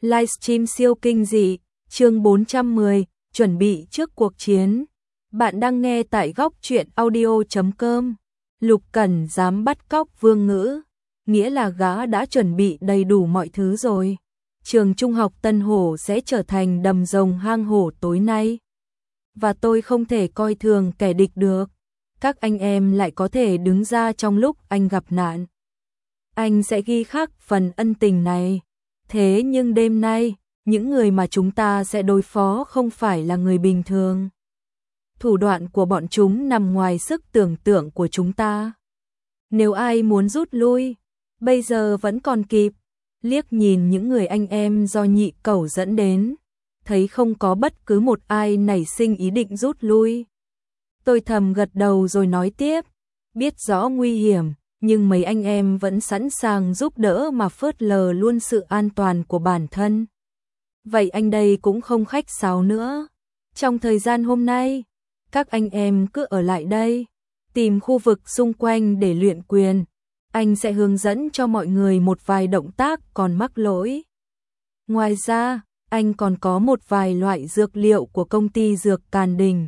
Livestream siêu kinh dị, chương 410, chuẩn bị trước cuộc chiến. Bạn đang nghe tại góc truyện audio.com. Lục Cẩn dám bắt cóc Vương Ngữ, nghĩa là gã đã chuẩn bị đầy đủ mọi thứ rồi. Trường trung học Tân Hổ sẽ trở thành đầm rồng hang hổ tối nay. Và tôi không thể coi thường kẻ địch được. Các anh em lại có thể đứng ra trong lúc anh gặp nạn. Anh sẽ ghi khắc phần ân tình này. Thế nhưng đêm nay, những người mà chúng ta sẽ đối phó không phải là người bình thường. Thủ đoạn của bọn chúng nằm ngoài sức tưởng tượng của chúng ta. Nếu ai muốn rút lui, bây giờ vẫn còn kịp. Liếc nhìn những người anh em do Nhị Cẩu dẫn đến, thấy không có bất cứ một ai nảy sinh ý định rút lui. Tôi thầm gật đầu rồi nói tiếp, biết rõ nguy hiểm, nhưng mấy anh em vẫn sẵn sàng giúp đỡ mà phớt lờ luôn sự an toàn của bản thân. Vậy anh đây cũng không khách sáo nữa. Trong thời gian hôm nay, các anh em cứ ở lại đây, tìm khu vực xung quanh để luyện quyền. Anh sẽ hướng dẫn cho mọi người một vài động tác còn mắc lỗi. Ngoài ra, anh còn có một vài loại dược liệu của công ty dược Càn Đình.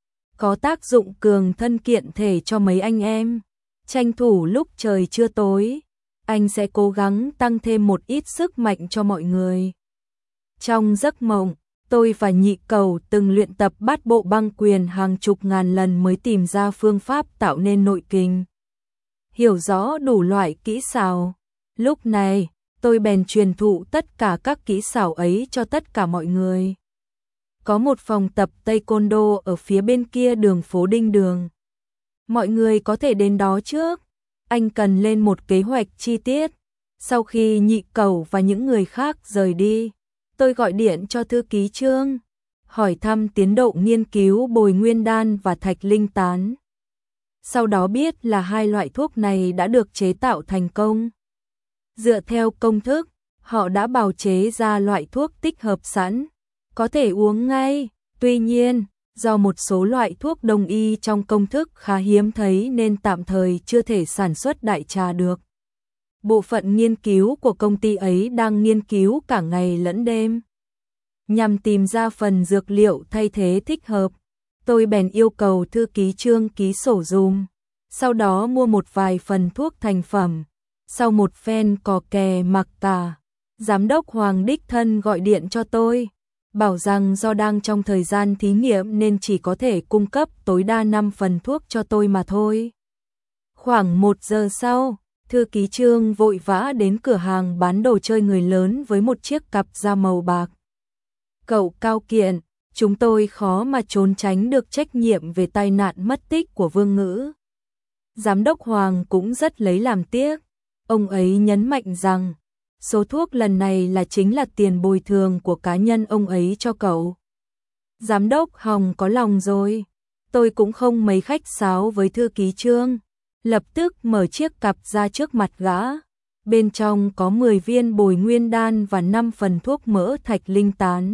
Có tác dụng cường thân kiện thể cho mấy anh em. Tranh thủ lúc trời chưa tối, anh sẽ cố gắng tăng thêm một ít sức mạnh cho mọi người. Trong giấc mộng, tôi và Nhị Cẩu từng luyện tập bát bộ băng quyền hàng chục ngàn lần mới tìm ra phương pháp tạo nên nội kình. Hiểu rõ đủ loại kỹ xảo. Lúc này, tôi bèn truyền thụ tất cả các kỹ xảo ấy cho tất cả mọi người. Có một phòng tập Taekwondo ở phía bên kia đường phố Đinh Đường. Mọi người có thể đến đó trước. Anh cần lên một kế hoạch chi tiết. Sau khi Nhị Cẩu và những người khác rời đi, tôi gọi điện cho thư ký Trương, hỏi thăm tiến độ nghiên cứu Bồi Nguyên Đan và Thạch Linh Tán. Sau đó biết là hai loại thuốc này đã được chế tạo thành công. Dựa theo công thức, họ đã bào chế ra loại thuốc tích hợp sẵn, có thể uống ngay. Tuy nhiên, do một số loại thuốc đông y trong công thức khá hiếm thấy nên tạm thời chưa thể sản xuất đại trà được. Bộ phận nghiên cứu của công ty ấy đang nghiên cứu cả ngày lẫn đêm, nhằm tìm ra phần dược liệu thay thế thích hợp. Tôi bèn yêu cầu thư ký Trương ký sổ dùm, sau đó mua một vài phần thuốc thành phẩm. Sau một phen cò kè mặc cả, giám đốc Hoàng đích thân gọi điện cho tôi, bảo rằng do đang trong thời gian thí nghiệm nên chỉ có thể cung cấp tối đa 5 phần thuốc cho tôi mà thôi. Khoảng 1 giờ sau, thư ký Trương vội vã đến cửa hàng bán đồ chơi người lớn với một chiếc cặp da màu bạc. Cậu Cao Kiện, chúng tôi khó mà trốn tránh được trách nhiệm về tai nạn mất tích của Vương Ngữ. Giám đốc Hoàng cũng rất lấy làm tiếc. Ông ấy nhấn mạnh rằng, số thuốc lần này chính là tiền bồi thường của cá nhân ông ấy cho cậu. Giám đốc Hồng có lòng rồi. Tôi cũng không mấy khách sáo với thư ký Trương, lập tức mở chiếc cặp ra trước mặt gã. Bên trong có 10 viên Bồi Nguyên Đan và 5 phần thuốc mỡ Thạch Linh Tán.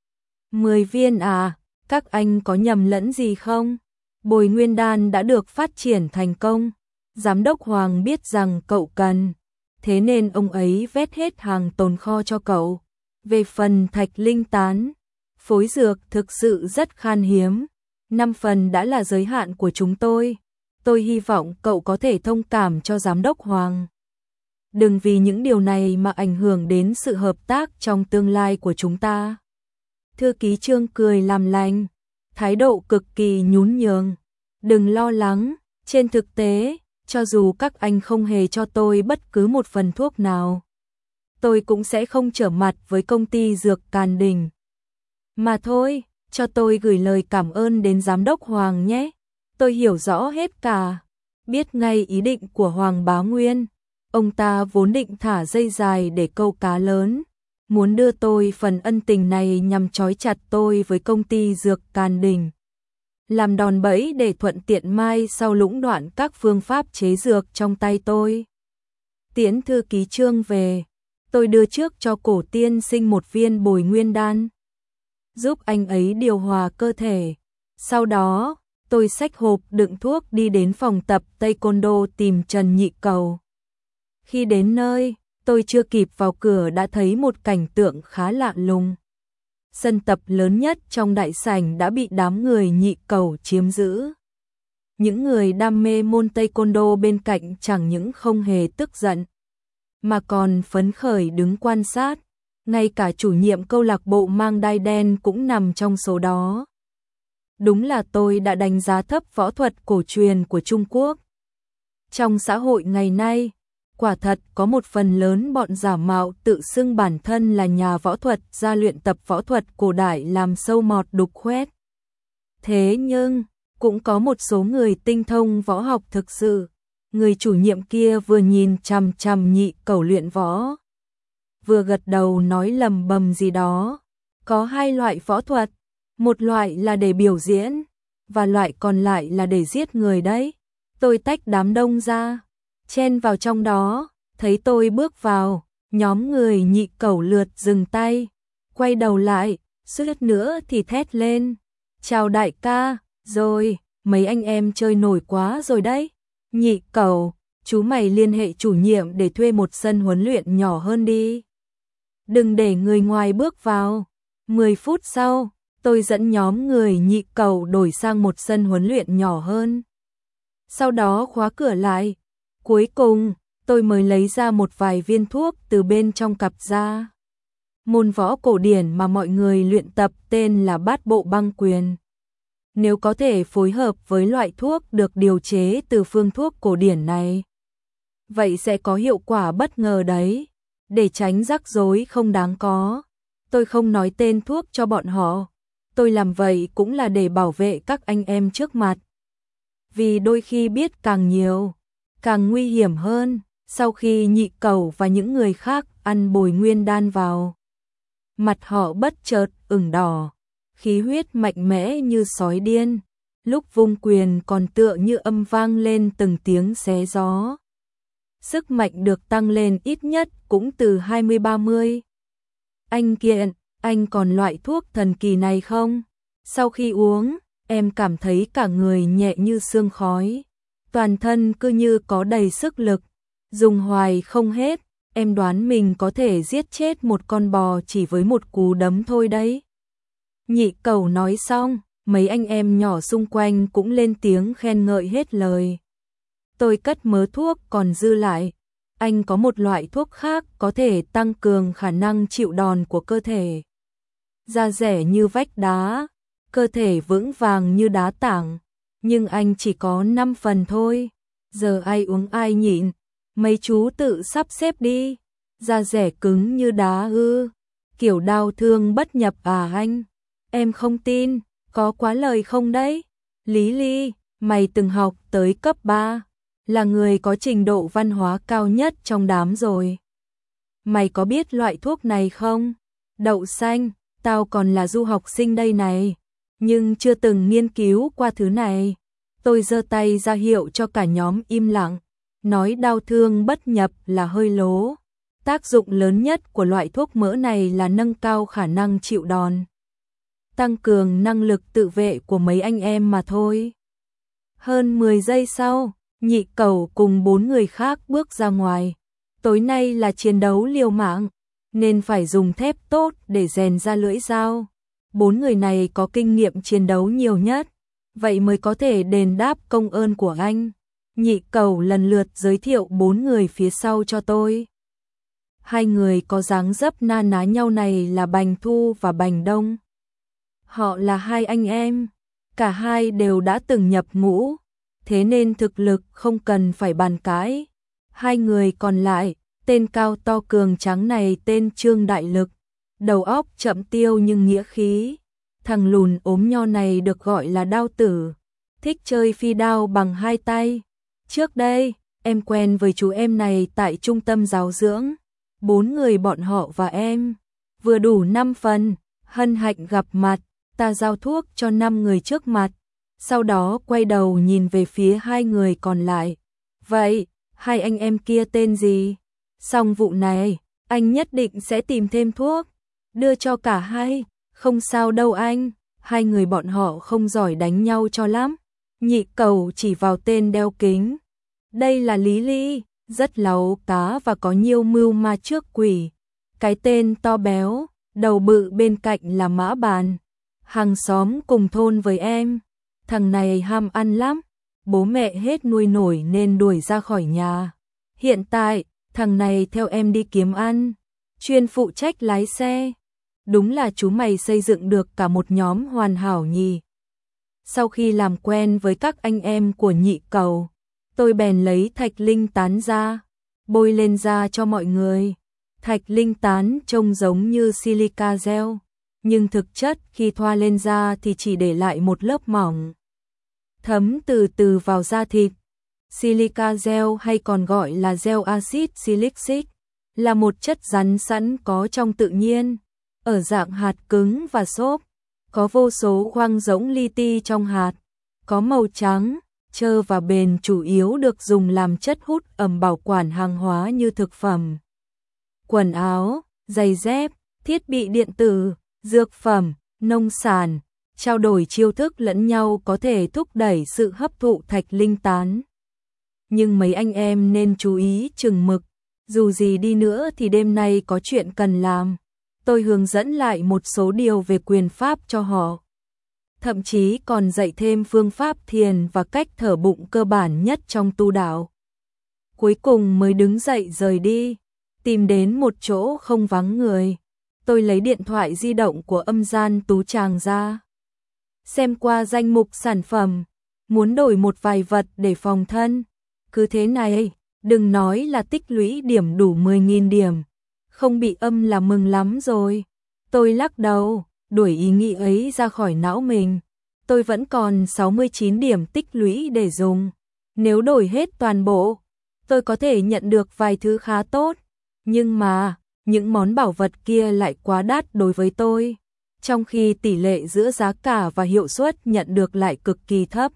10 viên à, các anh có nhầm lẫn gì không? Bồi Nguyên Đan đã được phát triển thành công. Giám đốc Hoàng biết rằng cậu cần, thế nên ông ấy vét hết hàng tồn kho cho cậu. Về phần Thạch Linh Tán, phối dược thực sự rất khan hiếm. 5 phần đã là giới hạn của chúng tôi. Tôi hy vọng cậu có thể thông cảm cho giám đốc Hoàng. Đừng vì những điều này mà ảnh hưởng đến sự hợp tác trong tương lai của chúng ta. Thư ký Trương cười làm lành, thái độ cực kỳ nhún nhường. Đừng lo lắng, trên thực tế, cho dù các anh không hề cho tôi bất cứ một phần thuốc nào, tôi cũng sẽ không trở mặt với công ty dược Càn Đình. Mà thôi, cho tôi gửi lời cảm ơn đến giám đốc Hoàng nhé. Tôi hiểu rõ hết cả, biết ngay ý định của Hoàng Bá Nguyên. Ông ta vốn định thả dây dài để câu cá lớn, muốn đưa tôi phần ân tình này nhằm trói chặt tôi với công ty dược Càn Đình, làm đòn bẩy để thuận tiện mai sau lũng đoạn các phương pháp chế dược trong tay tôi. Tiễn thư ký Trương về, tôi đưa trước cho Cổ tiên sinh một viên Bồi Nguyên Đan, giúp anh ấy điều hòa cơ thể. Sau đó, tôi xách hộp đựng thuốc đi đến phòng tập Taekwondo tìm Trần Nhị Cẩu. Khi đến nơi, Tôi chưa kịp vào cửa đã thấy một cảnh tượng khá lạ lùng. Sân tập lớn nhất trong đại sảnh đã bị đám người nhị cầu chiếm giữ. Những người đam mê môn taekwondo bên cạnh chẳng những không hề tức giận, mà còn phấn khởi đứng quan sát. Ngay cả chủ nhiệm câu lạc bộ mang đai đen cũng nằm trong số đó. Đúng là tôi đã đánh giá thấp võ thuật cổ truyền của Trung Quốc. Trong xã hội ngày nay, quả thật có một phần lớn bọn giả mạo tự xưng bản thân là nhà võ thuật ra luyện tập võ thuật cổ đại làm sâu mọt đục khoét. Thế nhưng, cũng có một số người tinh thông võ học thực sự. Người chủ nhiệm kia vừa nhìn chằm chằm nhị cẩu luyện võ, vừa gật đầu nói lầm bầm gì đó. Có hai loại võ thuật, một loại là để biểu diễn, và loại còn lại là để giết người đấy. Tôi tách đám đông ra, chen vào trong đó, thấy tôi bước vào, nhóm người nhị cẩu lượt dừng tay, quay đầu lại, suýt nữa thì thét lên. Chào đại ca, rồi, mấy anh em chơi nổi quá rồi đấy. Nhị cẩu, chú mày liên hệ chủ nhiệm để thuê một sân huấn luyện nhỏ hơn đi. Đừng để người ngoài bước vào. 10 phút sau, tôi dẫn nhóm người nhị cẩu đổi sang một sân huấn luyện nhỏ hơn. Sau đó khóa cửa lại. Cuối cùng, tôi mới lấy ra một vài viên thuốc từ bên trong cặp ra. Môn võ cổ điển mà mọi người luyện tập tên là Bát Bộ Băng Quyền. Nếu có thể phối hợp với loại thuốc được điều chế từ phương thuốc cổ điển này, vậy sẽ có hiệu quả bất ngờ đấy. Để tránh rắc rối không đáng có, tôi không nói tên thuốc cho bọn họ. Tôi làm vậy cũng là để bảo vệ các anh em trước mặt. Vì đôi khi biết càng nhiều, càng nguy hiểm hơn. Sau khi nhị cẩu và những người khác ăn bồi nguyên đan vào, mặt họ bất chợt ửng đỏ, khí huyết mạnh mẽ như sói điên. Lúc vung quyền còn tựa như âm vang lên từng tiếng xé gió. Sức mạnh được tăng lên ít nhất cũng từ 20-30. Anh Kiện, anh còn loại thuốc thần kỳ này không? Sau khi uống, em cảm thấy cả người nhẹ như sương khói. Toàn thân cứ như có đầy sức lực. Dùng hoài không hết, em đoán mình có thể giết chết một con bò chỉ với một cú đấm thôi đấy. Nhị cẩu nói xong, mấy anh em nhỏ xung quanh cũng lên tiếng khen ngợi hết lời. Tôi cất mớ thuốc còn dư lại. Anh có một loại thuốc khác có thể tăng cường khả năng chịu đòn của cơ thể. Da dẻ như vách đá, cơ thể vững vàng như đá tảng. Nhưng anh chỉ có 5 phần thôi. Giờ ai uống ai nhịn. Mấy chú tự sắp xếp đi. Da dẻ cứng như đá ư? Kiểu đau thương bất nhập à anh? Em không tin, có quá lời không đấy? Lý Ly, mày từng học tới cấp 3, là người có trình độ văn hóa cao nhất trong đám rồi. Mày có biết loại thuốc này không? Đậu xanh, tao còn là du học sinh đây này, nhưng chưa từng nghiên cứu qua thứ này. Tôi giơ tay ra hiệu cho cả nhóm im lặng, nói đau thương bất nhập là hơi lố. Tác dụng lớn nhất của loại thuốc mỡ này là nâng cao khả năng chịu đòn, tăng cường năng lực tự vệ của mấy anh em mà thôi. Hơn 10 giây sau, nhị cẩu cùng 4 người khác bước ra ngoài. Tối nay là chiến đấu liều mạng, nên phải dùng thép tốt để rèn ra lưỡi dao. 4 người này có kinh nghiệm chiến đấu nhiều nhất, vậy mới có thể đền đáp công ơn của anh. Nhị cẩu lần lượt giới thiệu 4 người phía sau cho tôi. 2 người có dáng dấp na ná nhau này là Bành Thu và Bành Đông. Họ là 2 anh em, cả hai đều đã từng nhập ngũ, thế nên thực lực không cần phải bàn cãi. 2 người còn lại, tên cao to cường tráng này tên Trương Đại Lực, đầu óc chậm tiêu nhưng nghĩa khí. Thằng lùn ốm nho này được gọi là Đao Tử, thích chơi phi đao bằng 2 tay. Trước đây, em quen với chú em này tại trung tâm giáo dưỡng. 4 người bọn họ và em vừa đủ 5 phần. Hân hạnh gặp mặt, ta giao thuốc cho 5 người trước mặt, sau đó quay đầu nhìn về phía 2 người còn lại. Vậy, 2 anh em kia tên gì? Xong vụ này, anh nhất định sẽ tìm thêm thuốc, đưa cho cả hai. Không sao đâu anh, 2 người bọn họ không giỏi đánh nhau cho lắm. Nhị cẩu chỉ vào tên đeo kính. Đây là Lý Ly, rất láu cá và có nhiều mưu ma trước quỷ. Cái tên to béo, đầu bự bên cạnh là Mã Bàn, hàng xóm cùng thôn với em. Thằng này ham ăn lắm, bố mẹ hết nuôi nổi nên đuổi ra khỏi nhà. Hiện tại, thằng này theo em đi kiếm ăn, chuyên phụ trách lái xe. Đúng là chú mày xây dựng được cả một nhóm hoàn hảo nhỉ. Sau khi làm quen với các anh em của nhị cầu, tôi bèn lấy thạch linh tán ra, bôi lên da cho mọi người. Thạch linh tán trông giống như silica gel, nhưng thực chất khi thoa lên da thì chỉ để lại một lớp mỏng, thấm từ từ vào da thịt. Silica gel hay còn gọi là gel axit silixic là một chất rắn sẵn có trong tự nhiên, ở dạng hạt cứng và xốp, có vô số khoáng rỗng li ti trong hạt, có màu trắng, trơ và bền, chủ yếu được dùng làm chất hút ẩm bảo quản hàng hóa như thực phẩm, quần áo, giày dép, thiết bị điện tử, dược phẩm, nông sản. Trao đổi chiêu thức lẫn nhau có thể thúc đẩy sự hấp thụ thạch linh tán. Nhưng mấy anh em nên chú ý chừng mực, dù gì đi nữa thì đêm nay có chuyện cần làm. Tôi hướng dẫn lại một số điều về quyền pháp cho họ. Thậm chí còn dạy thêm phương pháp thiền và cách thở bụng cơ bản nhất trong tu đạo. Cuối cùng mới đứng dậy rời đi, tìm đến một chỗ không vắng người. Tôi lấy điện thoại di động của Âm Gian Tú Tràng ra, xem qua danh mục sản phẩm, muốn đổi một vài vật để phòng thân. Cứ thế này, đừng nói là tích lũy điểm đủ 10.000 điểm, không bị âm là mừng lắm rồi. Tôi lắc đầu, đuổi ý nghĩ ấy ra khỏi não mình. Tôi vẫn còn 69 điểm tích lũy để dùng. Nếu đổi hết toàn bộ, tôi có thể nhận được vài thứ khá tốt. Nhưng mà, những món bảo vật kia lại quá đắt đối với tôi, trong khi tỷ lệ giữa giá cả và hiệu suất nhận được lại cực kỳ thấp.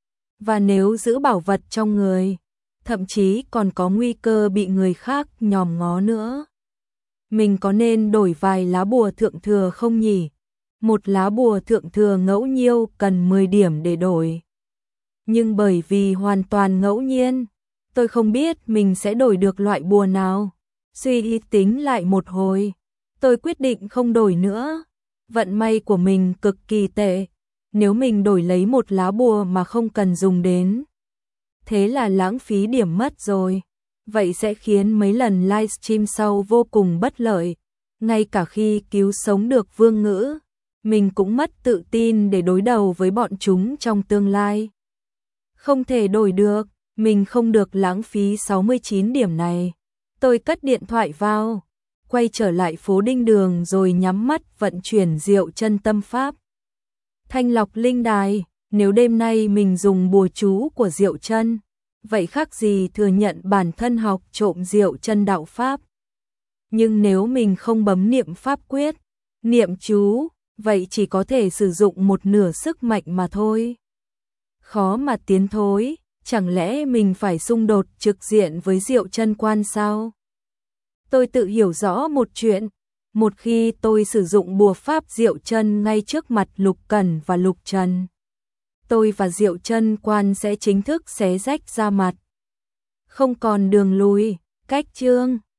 Và nếu giữ bảo vật trong người, thậm chí còn có nguy cơ bị người khác nhòm ngó nữa. Mình có nên đổi vài lá bùa thượng thừa không nhỉ? Một lá bùa thượng thừa ngẫu nhiêu cần 10 điểm để đổi. Nhưng bởi vì hoàn toàn ngẫu nhiên, tôi không biết mình sẽ đổi được loại bùa nào. Suy tính lại một hồi, tôi quyết định không đổi nữa. Vận may của mình cực kỳ tệ, nếu mình đổi lấy một lá bùa mà không cần dùng đến, thế là lãng phí điểm mất rồi. Vậy sẽ khiến mấy lần livestream sau vô cùng bất lợi. Ngay cả khi cứu sống được Vương Ngữ, mình cũng mất tự tin để đối đầu với bọn chúng trong tương lai. Không thể đổi được, mình không được lãng phí 69 điểm này. Tôi cất điện thoại vào, quay trở lại phố Đinh Đường rồi nhắm mắt vận chuyển Diệu Chân tâm pháp. Thanh lọc linh đài, nếu đêm nay mình dùng bùa chú của Diệu Chân, vậy khác gì thừa nhận bản thân học trộm Diệu Chân đạo pháp. Nhưng nếu mình không bấm niệm pháp quyết, niệm chú, vậy chỉ có thể sử dụng một nửa sức mạnh mà thôi. Khó mà tiến thối, chẳng lẽ mình phải xung đột trực diện với Diệu Chân quan sao? Tôi tự hiểu rõ một chuyện, một khi tôi sử dụng bùa pháp Diệu Chân ngay trước mặt Lục Cẩn và Lục Trần, tôi và Diệu Chân quan sẽ chính thức xé rách ra mặt. Không còn đường lui, cách chương